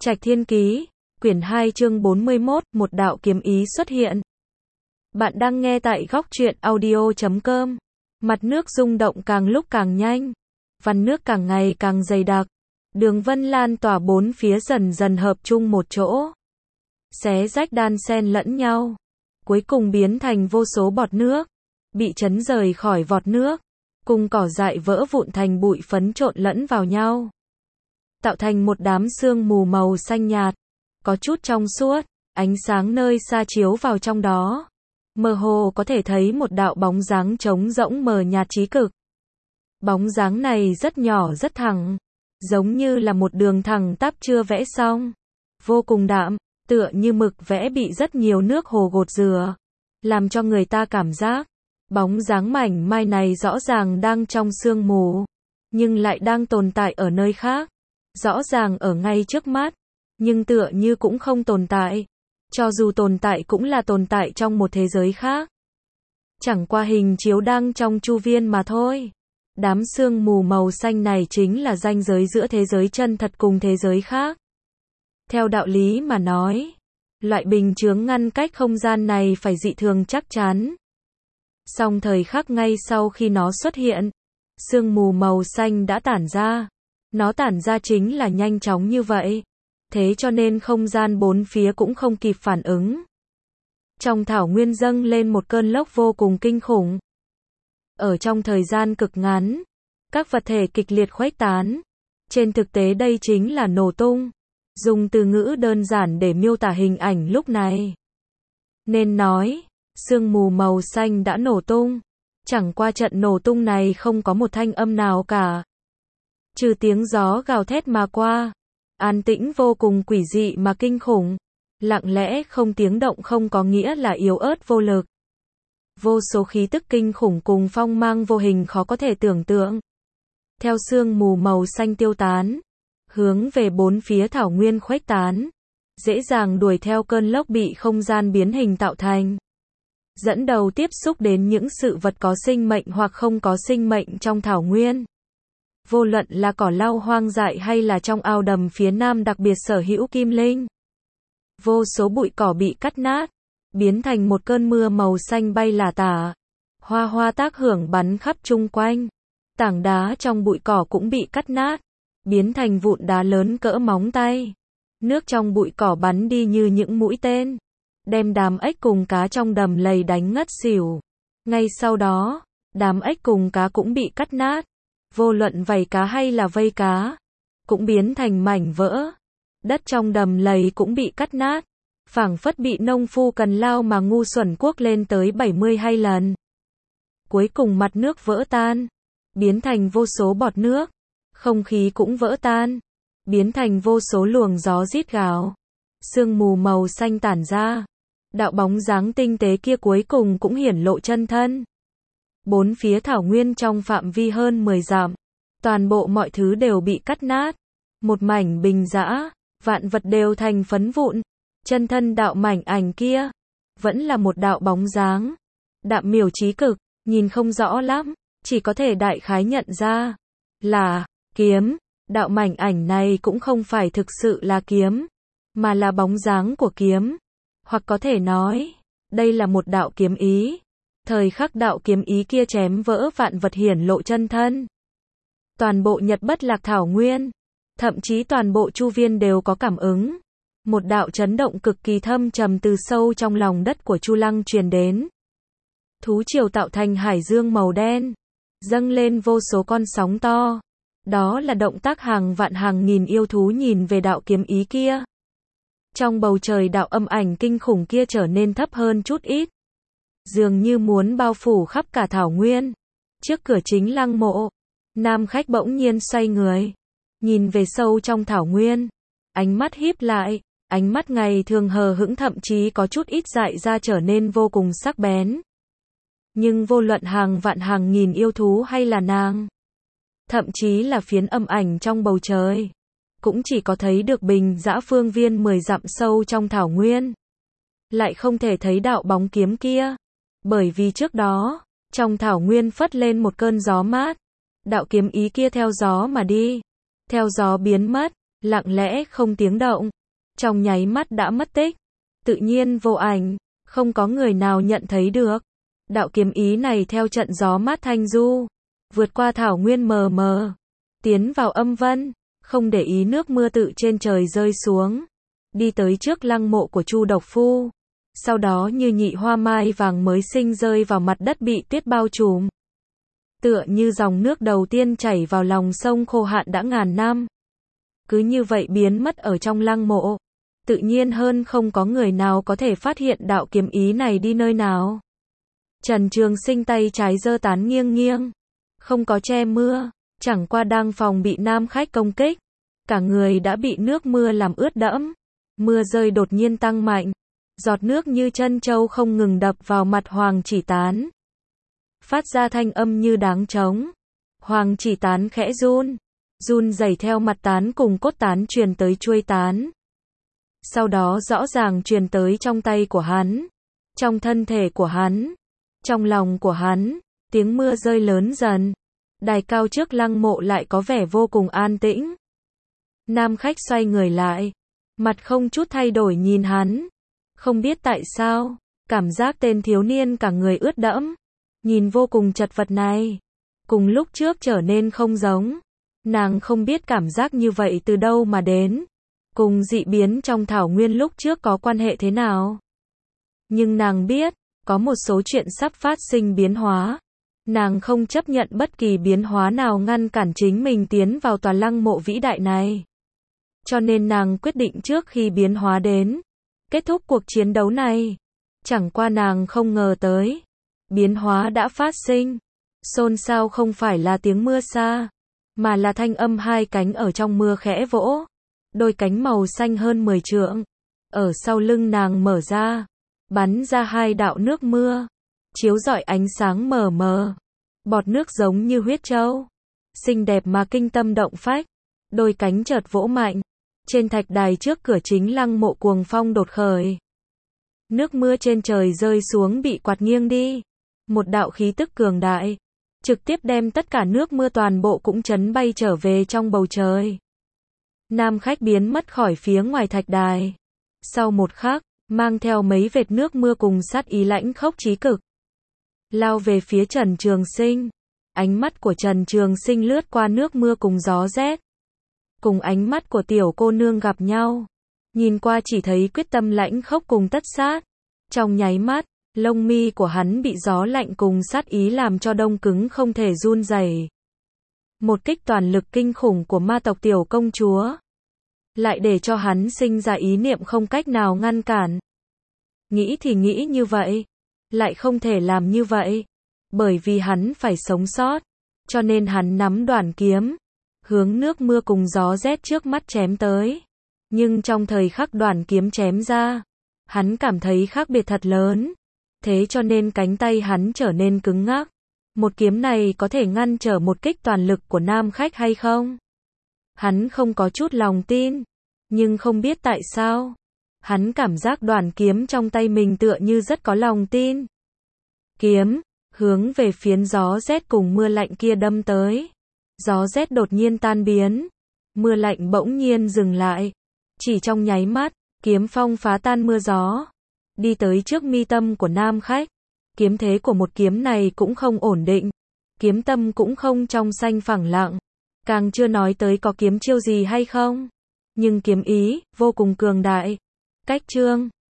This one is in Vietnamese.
Trạch Thiên Ký, quyển 2 chương 41, một đạo kiếm ý xuất hiện. Bạn đang nghe tại góc truyện audio.com. Mặt nước rung động càng lúc càng nhanh. Vằn nước càng ngày càng dày đặc. Đường vân lan tỏa bốn phía dần dần hợp chung một chỗ. Xé rách đan xen lẫn nhau. Cuối cùng biến thành vô số bọt nước. Bị chấn rời khỏi vọt nước. Cùng cỏ dại vỡ vụn thành bụi phấn trộn lẫn vào nhau. Tạo thành một đám sương mù màu xanh nhạt. Có chút trong suốt. Ánh sáng nơi xa chiếu vào trong đó. Mơ hồ có thể thấy một đạo bóng dáng trống rỗng mờ nhạt chí cực. Bóng dáng này rất nhỏ rất thẳng. Giống như là một đường thẳng tắp chưa vẽ xong. Vô cùng đạm, tựa như mực vẽ bị rất nhiều nước hồ gột rửa. Làm cho người ta cảm giác, bóng dáng mảnh mai này rõ ràng đang trong sương mù. Nhưng lại đang tồn tại ở nơi khác. Rõ ràng ở ngay trước mắt. Nhưng tựa như cũng không tồn tại. Cho dù tồn tại cũng là tồn tại trong một thế giới khác. Chẳng qua hình chiếu đang trong chu viên mà thôi. Đám sương mù màu xanh này chính là ranh giới giữa thế giới chân thật cùng thế giới khác. Theo đạo lý mà nói, loại bình chướng ngăn cách không gian này phải dị thường chắc chắn. Song thời khắc ngay sau khi nó xuất hiện, sương mù màu xanh đã tản ra. Nó tản ra chính là nhanh chóng như vậy. Thế cho nên không gian bốn phía cũng không kịp phản ứng. Trong thảo nguyên dâng lên một cơn lốc vô cùng kinh khủng. Ở trong thời gian cực ngắn, các vật thể kịch liệt khuếch tán. Trên thực tế đây chính là nổ tung. Dùng từ ngữ đơn giản để miêu tả hình ảnh lúc này. Nên nói, sương mù màu xanh đã nổ tung. Chẳng qua trận nổ tung này không có một thanh âm nào cả. Trừ tiếng gió gào thét mà qua. An tĩnh vô cùng quỷ dị mà kinh khủng. Lặng lẽ không tiếng động không có nghĩa là yếu ớt vô lực. Vô số khí tức kinh khủng cùng phong mang vô hình khó có thể tưởng tượng. Theo sương mù màu xanh tiêu tán. Hướng về bốn phía thảo nguyên khuếch tán. Dễ dàng đuổi theo cơn lốc bị không gian biến hình tạo thành. Dẫn đầu tiếp xúc đến những sự vật có sinh mệnh hoặc không có sinh mệnh trong thảo nguyên. Vô luận là cỏ lau hoang dại hay là trong ao đầm phía nam đặc biệt sở hữu kim linh. Vô số bụi cỏ bị cắt nát, biến thành một cơn mưa màu xanh bay lả tả. Hoa hoa tác hưởng bắn khắp chung quanh. Tảng đá trong bụi cỏ cũng bị cắt nát, biến thành vụn đá lớn cỡ móng tay. Nước trong bụi cỏ bắn đi như những mũi tên, đem đám ếch cùng cá trong đầm lầy đánh ngất xỉu. Ngay sau đó, đám ếch cùng cá cũng bị cắt nát. Vô luận vảy cá hay là vây cá, cũng biến thành mảnh vỡ. Đất trong đầm lầy cũng bị cắt nát, phảng phất bị nông phu cần lao mà ngu xuẩn cuốc lên tới 72 lần. Cuối cùng mặt nước vỡ tan, biến thành vô số bọt nước. Không khí cũng vỡ tan, biến thành vô số luồng gió rít gào. Sương mù màu xanh tản ra. Đạo bóng dáng tinh tế kia cuối cùng cũng hiển lộ chân thân. Bốn phía thảo nguyên trong phạm vi hơn 10 dặm. Toàn bộ mọi thứ đều bị cắt nát. Một mảnh bình rã, vạn vật đều thành phấn vụn. Chân thân đạo mảnh ảnh kia, vẫn là một đạo bóng dáng. Đạm miểu chí cực, nhìn không rõ lắm, chỉ có thể đại khái nhận ra là kiếm. Đạo mảnh ảnh này cũng không phải thực sự là kiếm, mà là bóng dáng của kiếm. Hoặc có thể nói, đây là một đạo kiếm ý. Thời khắc đạo kiếm ý kia chém vỡ vạn vật hiển lộ chân thân. Toàn bộ Nhật Bất Lạc thảo nguyên, thậm chí toàn bộ chu viên đều có cảm ứng. Một đạo chấn động cực kỳ thâm trầm từ sâu trong lòng đất của Chu Lăng truyền đến. Thú triều tạo thành hải dương màu đen, dâng lên vô số con sóng to. Đó là động tác hàng vạn hàng nghìn yêu thú nhìn về đạo kiếm ý kia. Trong bầu trời đạo âm ảnh kinh khủng kia trở nên thấp hơn chút ít. Dường như muốn bao phủ khắp cả thảo nguyên. Trước cửa chính lăng mộ, nam khách bỗng nhiên xoay người, nhìn về sâu trong thảo nguyên. Ánh mắt híp lại, ánh mắt ngày thường hờ hững thậm chí có chút ít dại ra trở nên vô cùng sắc bén. Nhưng vô luận hàng vạn hàng nghìn yêu thú hay là nàng, thậm chí là phiến âm ảnh trong bầu trời, cũng chỉ có thấy được bình dã phương viên 10 dặm sâu trong thảo nguyên. Lại không thể thấy đạo bóng kiếm kia. Bởi vì trước đó, trong thảo nguyên phất lên một cơn gió mát. Đạo kiếm ý kia theo gió mà đi. Theo gió biến mất. lặng lẽ không tiếng động, trong nháy mắt đã mất tích, tự nhiên vô ảnh, không có người nào nhận thấy được. Đạo kiếm ý này theo trận gió mát thanh du, vượt qua thảo nguyên mờ mờ, tiến vào âm vân, không để ý nước mưa tự trên trời rơi xuống, đi tới trước lăng mộ của Chu Độc Phu. Sau đó như nhị hoa mai vàng mới sinh rơi vào mặt đất bị tuyết bao trùm. Tựa như dòng nước đầu tiên chảy vào lòng sông khô hạn đã ngàn năm. Cứ như vậy biến mất ở trong lăng mộ. Tự nhiên hơn không có người nào có thể phát hiện đạo kiếm ý này đi nơi nào. Trần Trường Sinh tay trái giơ tán nghiêng nghiêng. Không có che mưa, chẳng qua đang phòng bị nam khách công kích. Cả người đã bị nước mưa làm ướt đẫm. Mưa rơi đột nhiên tăng mạnh. Giọt nước như chân trâu không ngừng đập vào mặt Hoàng Chỉ Tán. Phát ra thanh âm như đáng trống. Hoàng Chỉ Tán khẽ run. Run rẩy theo mặt tán cùng cốt tán truyền tới chuôi tán. Sau đó rõ ràng truyền tới trong tay của hắn. Trong thân thể của hắn. Trong lòng của hắn. Tiếng mưa rơi lớn dần. Đài cao trước lăng mộ lại có vẻ vô cùng an tĩnh. Nam khách xoay người lại. Mặt không chút thay đổi nhìn hắn. Không biết tại sao, cảm giác tên thiếu niên cả người ướt đẫm, nhìn vô cùng chật vật này, cùng lúc trước trở nên không giống. Nàng không biết cảm giác như vậy từ đâu mà đến, cùng dị biến trong thảo nguyên lúc trước có quan hệ thế nào. Nhưng nàng biết, có một số chuyện sắp phát sinh biến hóa. Nàng không chấp nhận bất kỳ biến hóa nào ngăn cản chính mình tiến vào tòa lăng mộ vĩ đại này. Cho nên nàng quyết định trước khi biến hóa đến, kết thúc cuộc chiến đấu này. Chẳng qua nàng không ngờ tới. Biến hóa đã phát sinh. Xôn xao không phải là tiếng mưa xa, mà là thanh âm hai cánh ở trong mưa khẽ vỗ. Đôi cánh màu xanh hơn 10 trượng. Ở sau lưng nàng mở ra. Bắn ra hai đạo nước mưa. Chiếu rọi ánh sáng mờ mờ. Bọt nước giống như huyết trâu. Xinh đẹp mà kinh tâm động phách. Đôi cánh chợt vỗ mạnh. Trên thạch đài trước cửa chính lăng mộ cuồng phong đột khởi. Nước mưa trên trời rơi xuống bị quạt nghiêng đi. Một đạo khí tức cường đại, trực tiếp đem tất cả nước mưa toàn bộ cũng chấn bay trở về trong bầu trời. Nam khách biến mất khỏi phía ngoài thạch đài. Sau một khắc, mang theo mấy vệt nước mưa cùng sát ý lãnh khốc chí cực. Lao về phía Trần Trường Sinh. Ánh mắt của Trần Trường Sinh lướt qua nước mưa cùng gió rét. Cùng ánh mắt của tiểu cô nương gặp nhau. Nhìn qua chỉ thấy quyết tâm lãnh khốc cùng tất sát. Trong nháy mắt, lông mi của hắn bị gió lạnh cùng sát ý làm cho đông cứng không thể run rẩy. Một kích toàn lực kinh khủng của ma tộc tiểu công chúa. Lại để cho hắn sinh ra ý niệm không cách nào ngăn cản. Nghĩ thì nghĩ như vậy. Lại không thể làm như vậy. Bởi vì hắn phải sống sót. Cho nên hắn nắm đoản kiếm. Hướng nước mưa cùng gió rét trước mắt chém tới. Nhưng trong thời khắc đoản kiếm chém ra, hắn cảm thấy khác biệt thật lớn. Thế cho nên cánh tay hắn trở nên cứng ngắc. Một kiếm này có thể ngăn trở một kích toàn lực của nam khách hay không? Hắn không có chút lòng tin. Nhưng không biết tại sao. Hắn cảm giác đoản kiếm trong tay mình tựa như rất có lòng tin. Kiếm, hướng về phiến gió rét cùng mưa lạnh kia đâm tới. Gió rét đột nhiên tan biến. Mưa lạnh bỗng nhiên dừng lại. Chỉ trong nháy mắt, kiếm phong phá tan mưa gió. Đi tới trước mi tâm của nam khách. Kiếm thế của một kiếm này cũng không ổn định. Kiếm tâm cũng không trong xanh phẳng lặng. Càng chưa nói tới có kiếm chiêu gì hay không. Nhưng kiếm ý, vô cùng cường đại. Cách chương